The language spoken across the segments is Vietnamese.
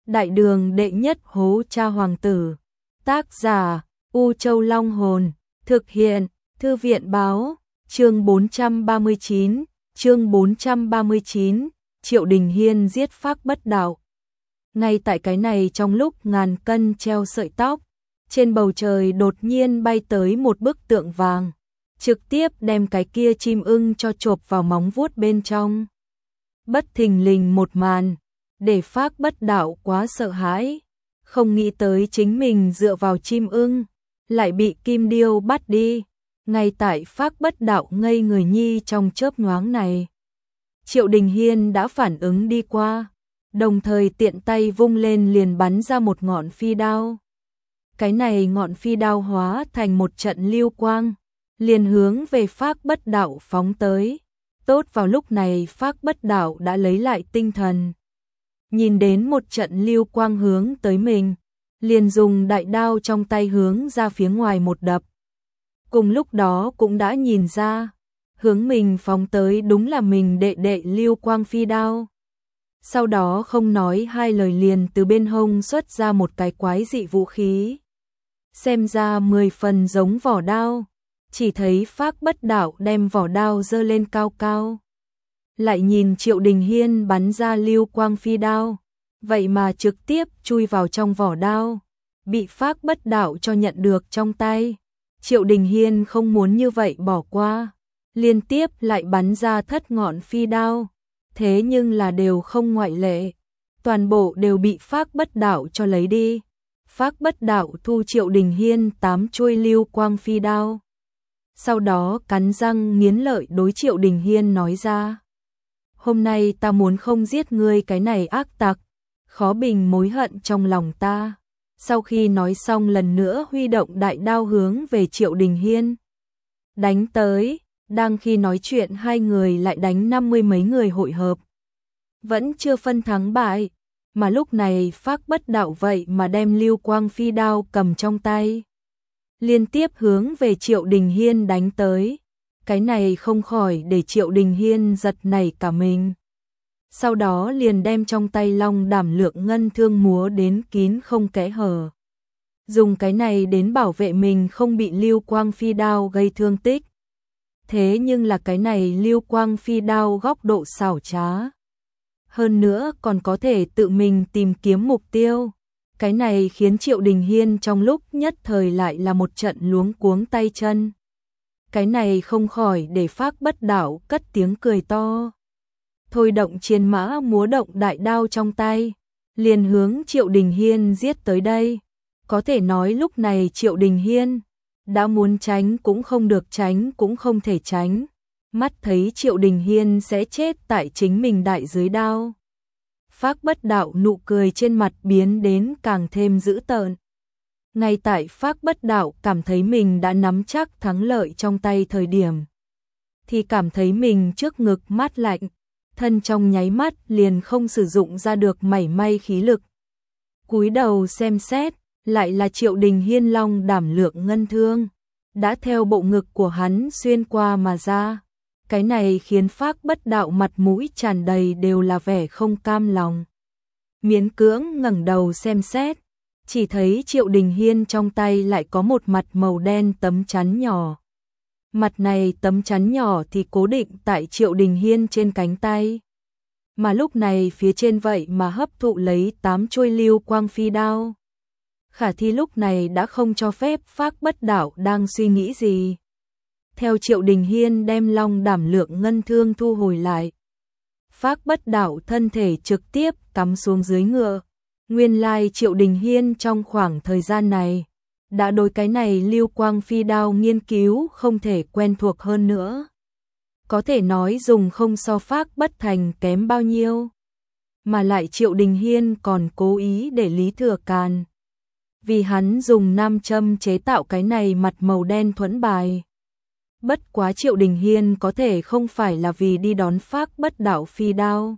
Đại đường đệ nhất hố cha hoàng tử. Tác giả U Châu Long Hồn. Thực hiện Thư viện Báo. Chương 439. Chương 439. Triệu Đình Hiên giết Phác Bất Đạo. Ngay tại cái này, trong lúc ngàn cân treo sợi tóc, trên bầu trời đột nhiên bay tới một bức tượng vàng, trực tiếp đem cái kia chim ưng cho chộp vào móng vuốt bên trong. Bất thình lình một màn, để Phác Bất Đạo quá sợ hãi, không nghĩ tới chính mình dựa vào chim ưng, lại bị kim điêu bắt đi. Ngay tại Phác Bất Đạo ngây người nhi trong chớp nhoáng này, Triệu Đình Hiên đã phản ứng đi qua, đồng thời tiện tay vung lên liền bắn ra một ngọn phi đao. Cái này ngọn phi đao hóa thành một trận lưu quang, liền hướng về Phác Bất Đạo phóng tới. Tốt vào lúc này Phác Bất Đạo đã lấy lại tinh thần. Nhìn đến một trận lưu quang hướng tới mình, liền dùng đại đao trong tay hướng ra phía ngoài một đập. Cùng lúc đó cũng đã nhìn ra, hướng mình phóng tới đúng là mình đệ đệ lưu quang phi đao. Sau đó không nói hai lời liền từ bên hông xuất ra một cái quái dị vũ khí, xem ra 10 phần giống vỏ đao. Chỉ thấy Phác Bất Đạo đem vỏ đao giơ lên cao cao, lại nhìn Triệu Đình Hiên bắn ra lưu quang phi đao, vậy mà trực tiếp chui vào trong vỏ đao, bị Phác Bất Đạo cho nhận được trong tay. Triệu Đình Hiên không muốn như vậy bỏ qua, liên tiếp lại bắn ra thất ngọn phi đao, thế nhưng là đều không ngoại lệ, toàn bộ đều bị Phác Bất Đạo cho lấy đi. Phác Bất Đạo thu Triệu Đình Hiên 8 chuôi lưu quang phi đao, sau đó cắn răng nghiến lợi đối Triệu Đình Hiên nói ra: hôm nay ta muốn không giết ngươi cái này ác tặc, khó bình mối hận trong lòng ta. Sau khi nói xong lần nữa huy động đại đao hướng về Triệu Đình Hiên đánh tới. Đang khi nói chuyện hai người lại đánh 50 mấy người hội hợp, vẫn chưa phân thắng bại, mà lúc này Phác Bất Đạo vậy mà đem lưu quang phi đao cầm trong tay, liên tiếp hướng về Triệu Đình Hiên đánh tới. Cái này không khỏi để Triệu Đình Hiên giật nảy cả mình. Sau đó liền đem trong tay long đảm lượng ngân thương múa đến kín không kẽ hở, dùng cái này đến bảo vệ mình không bị lưu quang phi đao gây thương tích. Thế nhưng là cái này lưu quang phi đao góc độ xảo trá, hơn nữa còn có thể tự mình tìm kiếm mục tiêu. Cái này khiến Triệu Đình Hiên trong lúc nhất thời lại là một trận luống cuống tay chân. Cái này không khỏi để Phác Bất Đạo cất tiếng cười to, thôi động chiến mã múa động đại đao trong tay, liền hướng Triệu Đình Hiên giết tới đây. Có thể nói lúc này Triệu Đình Hiên đã muốn tránh cũng không được, tránh cũng không thể tránh, mắt thấy Triệu Đình Hiên sẽ chết tại chính mình đại dưới đao. Phác Bất Đạo nụ cười trên mặt biến đến càng thêm dữ tợn. Ngay tại Phác Bất Đạo cảm thấy mình đã nắm chắc thắng lợi trong tay thời điểm, thì cảm thấy mình trước ngực mát lạnh, thân trong nháy mắt liền không sử dụng ra được mảy may khí lực. Cúi đầu xem xét, lại là Triệu Đình Hiên long đảm lượng ngân thương đã theo bộ ngực của hắn xuyên qua mà ra. Cái này khiến Phác Bất Đạo mặt mũi tràn đầy đều là vẻ không cam lòng. Miễn cưỡng ngẩng đầu xem xét, chỉ thấy Triệu Đình Hiên trong tay lại có một mặt màu đen tấm chắn nhỏ. Mặt này tấm chắn nhỏ thì cố định tại Triệu Đình Hiên trên cánh tay, mà lúc này phía trên vậy mà hấp thụ lấy 8 chuôi lưu quang phi đao. Khả thi lúc này đã không cho phép Phác Bất Đạo đang suy nghĩ gì. Theo Triệu Đình Hiên đem long đảm lượng ngân thương thu hồi lại, Phác Bất Đạo thân thể trực tiếp cắm xuống dưới ngựa. Nguyên lai Triệu Đình Hiên trong khoảng thời gian này đã đối cái này lưu quang phi đao nghiên cứu không thể quen thuộc hơn nữa. Có thể nói dùng không so Phác Bất Thành kém bao nhiêu. Mà lại Triệu Đình Hiên còn cố ý để Lý Thừa Càn vì hắn dùng nam châm chế tạo cái này mặt màu đen thuẫn bài. Bất quá Triệu Đình Hiên có thể không phải là vì đi đón Phác Bất Đạo phi đao,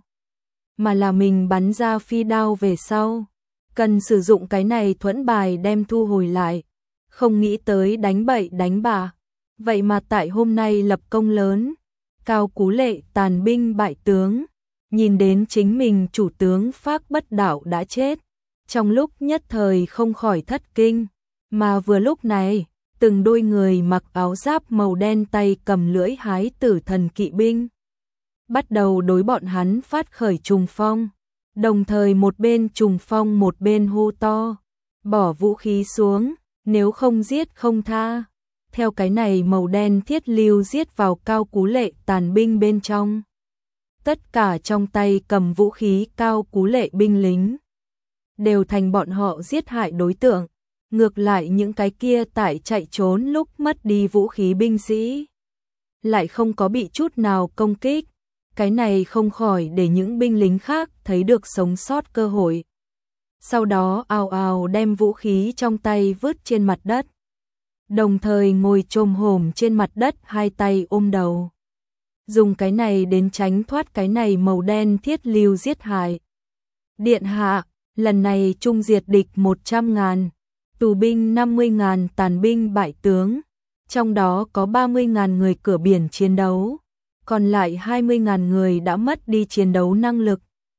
mà là mình bắn ra phi đao về sau, cần sử dụng cái này thuẫn bài đem thu hồi lại. Không nghĩ tới đánh bậy đánh bạ, vậy mà tại hôm nay lập công lớn, Cao Cú Lệ tàn binh bại tướng, nhìn đến chính mình chủ tướng Phác Bất Đạo đã chết, trong lúc nhất thời không khỏi thất kinh, mà vừa lúc này, từng đôi người mặc áo giáp màu đen tay cầm lưỡi hái tử thần kỵ binh, bắt đầu đối bọn hắn phát khởi trùng phong, đồng thời một bên trùng phong một bên hô to, bỏ vũ khí xuống, nếu không giết không tha. Theo cái này màu đen thiết lưu giết vào Cao Cú Lệ tàn binh bên trong. Tất cả trong tay cầm vũ khí Cao Cú Lệ binh lính đều thành bọn họ giết hại đối tượng, ngược lại những cái kia tại chạy trốn lúc mất đi vũ khí binh sĩ lại không có bị chút nào công kích, cái này không khỏi để những binh lính khác thấy được sống sót cơ hội. Sau đó ào ào đem vũ khí trong tay vứt trên mặt đất, đồng thời ngồi chồm hổm trên mặt đất hai tay ôm đầu, dùng cái này đến tránh thoát cái này màu đen thiết lưu giết hại. Điện hạ, lần này trung diệt địch 100.000, tù binh 50.000 tàn binh bại tướng, trong đó có 30.000 người cửa biển chiến đấu, còn lại 20.000 người đã mất đi chiến đấu năng lực.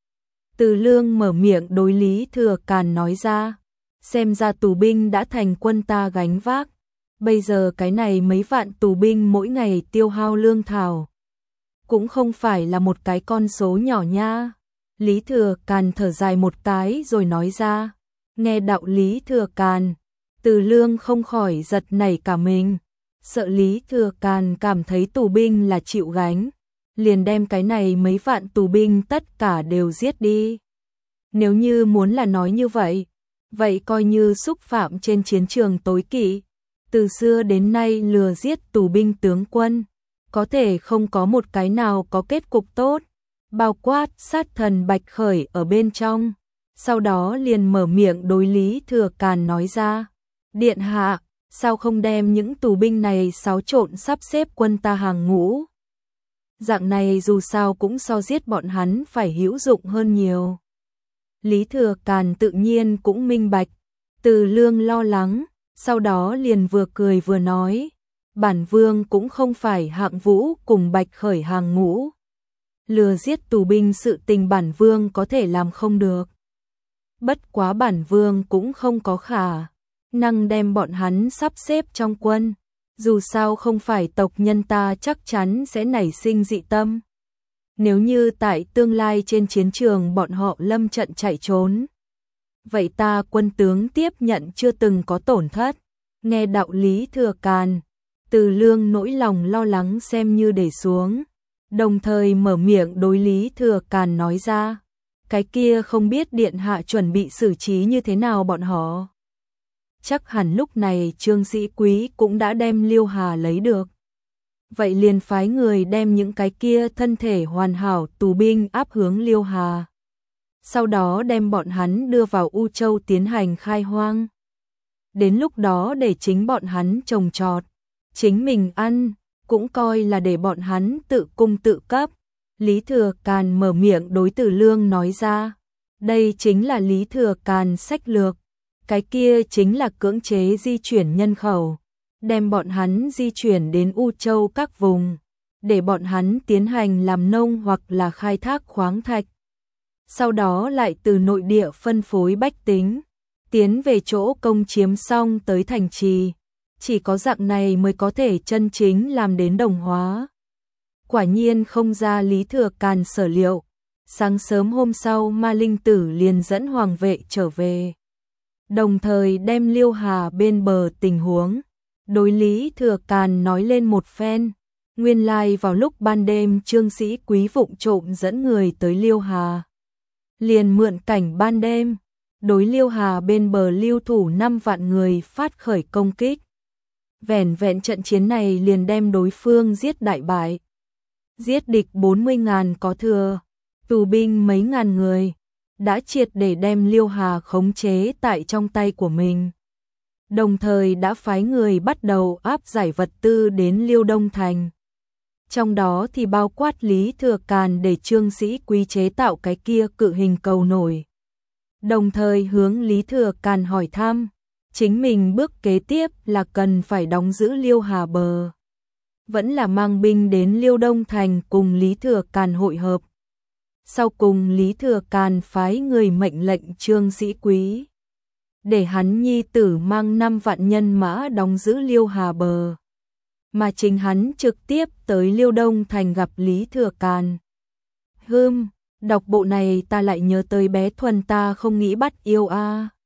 Từ Lương mở miệng đối Lý Thừa Càn nói ra, xem ra tù binh đã thành quân ta gánh vác, bây giờ cái này mấy vạn tù binh mỗi ngày tiêu hao lương thảo, cũng không phải là một cái con số nhỏ nha. Lý Thừa Càn thở dài một cái rồi nói ra, nghe đạo Lý Thừa Càn, Từ Lương không khỏi giật nảy cả mình, sợ Lý Thừa Càn cảm thấy tù binh là chịu gánh, liền đem cái này mấy vạn tù binh tất cả đều giết đi. Nếu như muốn là nói như vậy, vậy coi như xúc phạm trên chiến trường tối kỵ, từ xưa đến nay lừa giết tù binh tướng quân, có thể không có một cái nào có kết cục tốt, bao quát sát thần Bạch Khởi ở bên trong. Sau đó liền mở miệng đối Lý Thừa Càn nói ra, điện hạ, sao không đem những tù binh này xáo trộn sắp xếp quân ta hàng ngũ? Dạng này dù sao cũng so giết bọn hắn phải hữu dụng hơn nhiều. Lý Thừa Càn tự nhiên cũng minh bạch, Từ Lương lo lắng, sau đó liền vừa cười vừa nói, bản vương cũng không phải Hạng Vũ cùng Bạch Khởi hàng ngũ. Lừa giết tù binh sự tình bản vương có thể làm không được. Bất quá bản vương cũng không có khả năng đem bọn hắn sắp xếp trong quân, dù sao không phải tộc nhân ta chắc chắn sẽ nảy sinh dị tâm. Nếu như tại tương lai trên chiến trường bọn họ lâm trận chạy trốn, vậy ta quân tướng tiếp nhận chưa từng có tổn thất. Nghe đạo Lý Thừa Càn, Từ Lương nỗi lòng lo lắng xem như để xuống, đồng thời mở miệng đối Lý Thừa Càn nói ra, cái kia không biết điện hạ chuẩn bị xử trí như thế nào bọn họ. Chắc hẳn lúc này Trương Sĩ Quý cũng đã đem Liêu Hà lấy được. Vậy liền phái người đem những cái kia thân thể hoàn hảo tù binh áp hướng Liêu Hà. Sau đó đem bọn hắn đưa vào U Châu tiến hành khai hoang. Đến lúc đó để chính bọn hắn trồng trọt, chính mình ăn, cũng coi là để bọn hắn tự cung tự cấp. Lý Thừa Càn mở miệng đối Từ Lương nói ra, đây chính là Lý Thừa Càn sách lược, cái kia chính là cưỡng chế di chuyển nhân khẩu, đem bọn hắn di chuyển đến U Châu các vùng, để bọn hắn tiến hành làm nông hoặc là khai thác khoáng thạch. Sau đó lại từ nội địa phân phối bách tính, tiến về chỗ công chiếm xong tới thành trì, chỉ có dạng này mới có thể chân chính làm đến đồng hóa. Quả nhiên không ra Lý Thừa Càn sở liệu, sáng sớm hôm sau Ma Linh Tử liền dẫn hoàng vệ trở về, đồng thời đem Liêu Hà bên bờ tình huống đối Lý Thừa Càn nói lên một phen. Nguyên lai vào lúc ban đêm Trương Sĩ Quý vụng trộm dẫn người tới Liêu Hà, liền mượn cảnh ban đêm đối Liêu Hà bên bờ lưu thủ 5 vạn người phát khởi công kích. Vẻn vẹn trận chiến này liền đem đối phương giết đại bại, giết địch 40.000 có thừa, tù binh mấy ngàn người, đã triệt để đem Liêu Hà khống chế tại trong tay của mình. Đồng thời đã phái người bắt đầu áp giải vật tư đến Liêu Đông Thành. Trong đó thì bao quát Lý Thừa Càn để Trương Sĩ Quý chế tạo cái kia cự hình cầu nổi. Đồng thời hướng Lý Thừa Càn hỏi thăm, chính mình bước kế tiếp là cần phải đóng giữ Liêu Hà bờ, vẫn là mang binh đến Liêu Đông Thành cùng Lý Thừa Càn hội hợp. Sau cùng Lý Thừa Càn phái người mệnh lệnh Trương Sĩ Quý để hắn nhi tử mang 5 vạn nhân mã đóng giữ Liêu Hà bờ. Mà chính hắn trực tiếp tới Liêu Đông Thành gặp Lý Thừa Càn. Đọc bộ này ta lại nhớ tới bé Thuần ta không nghĩ bắt yêu a.